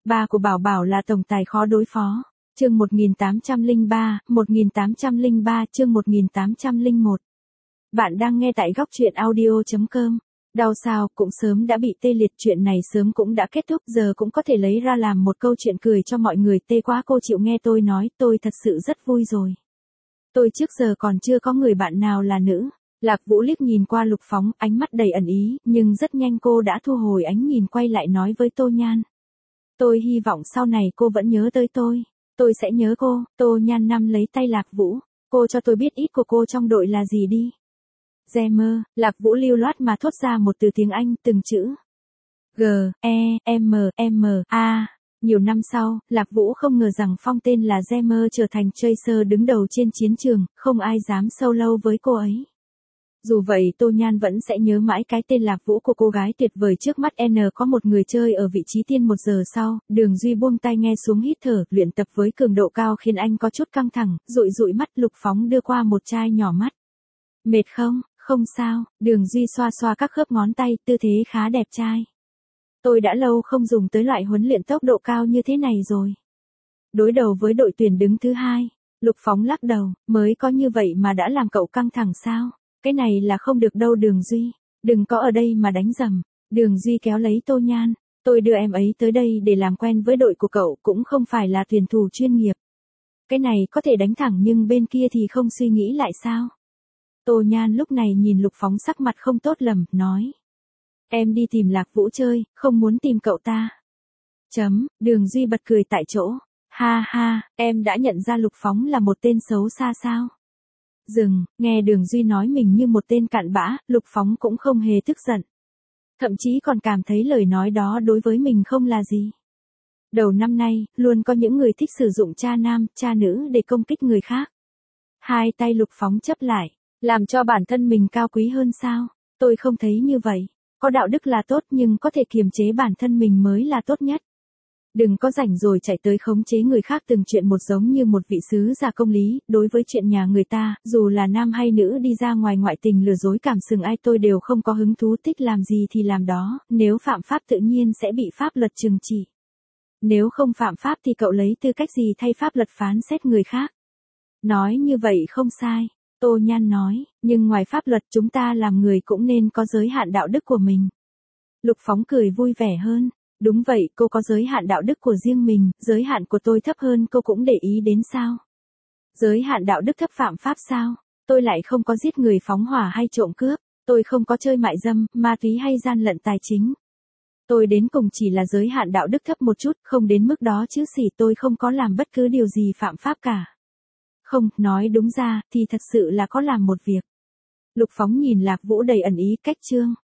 Ba của Bảo Bảo là tổng tài khó đối phó. Chương 1803, chương 1801. Bạn đang nghe tại góc truyện audio.com. Đau sao cũng sớm đã bị tê liệt, chuyện này sớm cũng đã kết thúc, giờ cũng có thể lấy ra làm một câu chuyện cười cho mọi người. Tê quá, cô chịu nghe tôi nói, tôi thật sự rất vui rồi. Tôi trước giờ còn chưa có người bạn nào là nữ. Lạc Vũ liếc nhìn qua Lục Phóng, ánh mắt đầy ẩn ý, nhưng rất nhanh cô đã thu hồi ánh nhìn, quay lại nói với Tô Nhan. Tôi hy vọng sau này cô vẫn nhớ tới tôi. Tôi sẽ nhớ cô. Tô Nhan nắm lấy tay Lạc Vũ. Cô cho tôi biết ít của cô trong đội là gì đi. Gemmer. Lạc Vũ lưu loát mà thốt ra một từ tiếng Anh, từng chữ. G-E-M-M-A. Nhiều năm sau, Lạc Vũ không ngờ rằng Phong tên là Gemmer trở thành Tracer đứng đầu trên chiến trường, không ai dám solo với cô ấy. Dù vậy Tô Nhan vẫn sẽ nhớ mãi cái tên Lạc Vũ của cô gái tuyệt vời trước mắt. Có một người chơi ở vị trí tiên 1 giờ sau, Đường Duy buông tay nghe xuống hít thở, luyện tập với cường độ cao khiến anh có chút căng thẳng, dụi mắt. Lục Phóng đưa qua một chai nhỏ mắt. Mệt không? Không sao. Đường Duy xoa xoa các khớp ngón tay, tư thế khá đẹp trai. Tôi đã lâu không dùng tới loại huấn luyện tốc độ cao như thế này rồi. Đối đầu với đội tuyển đứng thứ 2, Lục Phóng lắc đầu, mới có như vậy mà đã làm cậu căng thẳng sao? Cái này là không được đâu Đường Duy, đừng có ở đây mà đánh rầm. Đường Duy kéo lấy Tô Nhan, tôi đưa em ấy tới đây để làm quen với đội của cậu, cũng không phải là tuyển thủ chuyên nghiệp. Cái này có thể đánh thẳng nhưng bên kia thì không suy nghĩ lại sao? Tô Nhan lúc này nhìn Lục Phóng sắc mặt không tốt lắm, nói. Em đi tìm Lạc Vũ chơi, không muốn tìm cậu ta. Đường Duy bật cười tại chỗ. Ha ha, em đã nhận ra Lục Phóng là một tên xấu xa sao? Nghe Đường Duy nói mình như một tên cặn bã, Lục Phóng cũng không hề tức giận. Thậm chí còn cảm thấy lời nói đó đối với mình không là gì. Đầu năm nay, luôn có những người thích sử dụng cha nam, cha nữ để công kích người khác. Hai tay Lục Phóng chấp lại, làm cho bản thân mình cao quý hơn sao? Tôi không thấy như vậy. Có đạo đức là tốt nhưng có thể kiềm chế bản thân mình mới là tốt nhất. Đừng có rảnh rồi chạy tới khống chế người khác từng chuyện một, giống như một vị sứ giả công lý. Đối với chuyện nhà người ta, dù là nam hay nữ đi ra ngoài ngoại tình lừa dối cảm sừng ai, tôi đều không có hứng thú, thích làm gì thì làm đó. Nếu phạm pháp tự nhiên sẽ bị pháp luật trừng trị. Nếu không phạm pháp thì cậu lấy tư cách gì thay pháp luật phán xét người khác? Nói như vậy không sai. Tô Nhan nói, nhưng ngoài pháp luật chúng ta làm người cũng nên có giới hạn đạo đức của mình. Lục Phóng cười vui vẻ hơn. Đúng vậy, cô có giới hạn đạo đức của riêng mình, giới hạn của tôi thấp hơn cô cũng để ý đến sao? Giới hạn đạo đức thấp phạm pháp sao? Tôi lại không có giết người, phóng hỏa hay trộm cướp, tôi không có chơi mại dâm, ma túy hay gian lận tài chính. Tôi đến cùng chỉ là giới hạn đạo đức thấp một chút, không đến mức đó chứ gì, tôi không có làm bất cứ điều gì phạm pháp cả. Không, nói đúng ra, thì thật sự là có làm một việc. Lục Phóng nhìn Lạc Vũ đầy ẩn ý, cách chương.